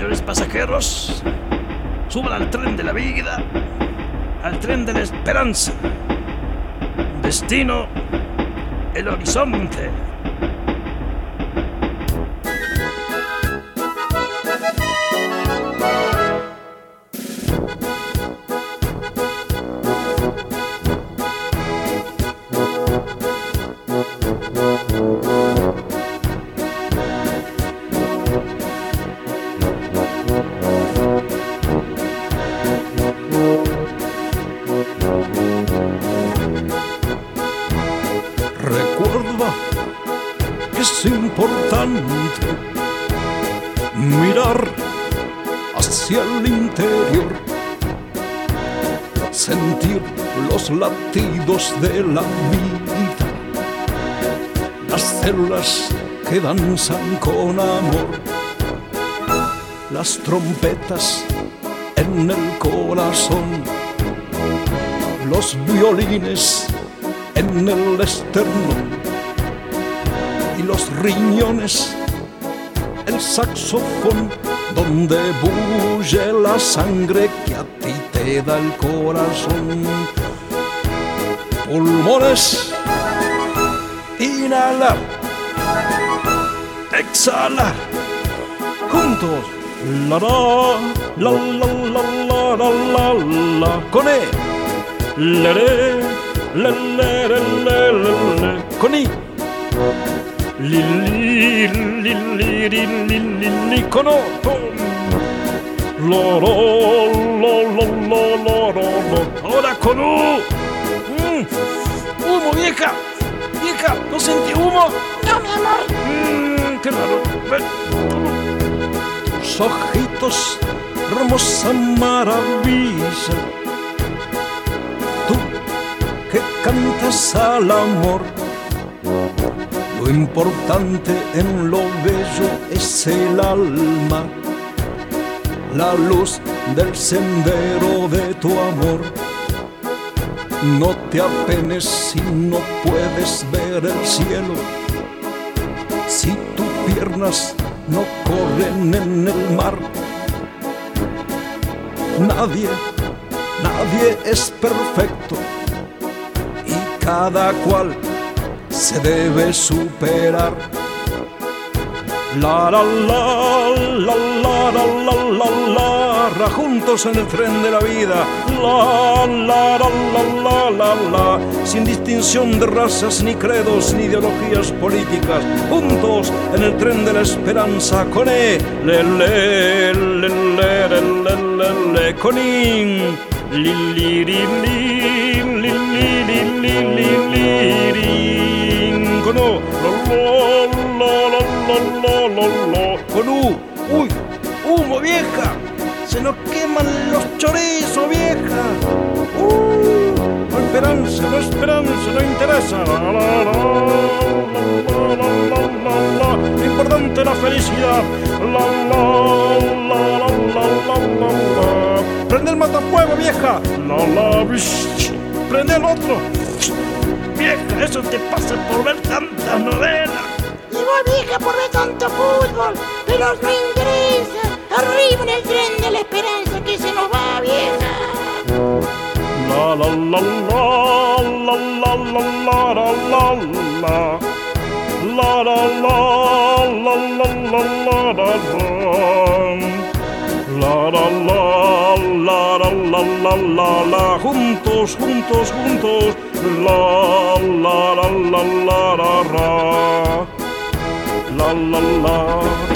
Señores pasajeros, suban al tren de la vida, al tren de la esperanza. Destino, el horizonte. Recuerda que es importante mirar hacia el interior, sentir los latidos de la vida, las células que danzan con amor, las trompetas en el corazón, los violines en el esternón y los riñones, el saxofón donde bulle la sangre que a ti te da el corazón. Pulmones, inhalar, exhalar, juntos, la la la la la la la la, con E, la re. Le, le, le, le, le, le. Con I, li, li, li, li, li, li, li, li. Con O, lo, lo, lo, lo, lo, lo, lo. Ahora con U. Humo, vieja, vieja, ¿no sentí humo? No, mi amor. Qué raro. Ven. Tus ojitos, hermosa maravilla, que cantas al amor. Lo importante en lo bello es el alma, la luz del sendero de tu amor. No te apenes si no puedes ver el cielo, si tus piernas no corren en el mar. Nadie es perfecto, cada cual se debe superar. La la la la la la la la la, juntos en el tren de la vida. La la la la la la, sin distinción de razas, ni credos, ni ideologías políticas. Juntos en el tren de la esperanza. Con E, le le le le le le le, con I, li li li li li li li li li li, con O, con U. Uy, humo, vieja, se nos queman los chorizos, vieja. No esperanza, no esperanza, no interesa. La, la, la, la, la, la, la, la. Lo importante es la felicidad. La, la, la, la, la, la, la, la. Prende el matafuego, vieja. La, la, prende el otro. Vieja, eso te pasa por ver tantas novelas. Y vos, vieja, por ver tanto fútbol, pero no interesa. Arriba en el tren de la esperanza que se nos va, vieja. La la la la la la la la la la la la la la la la la la la, juntos, juntos, juntos. La la la la la la la la la.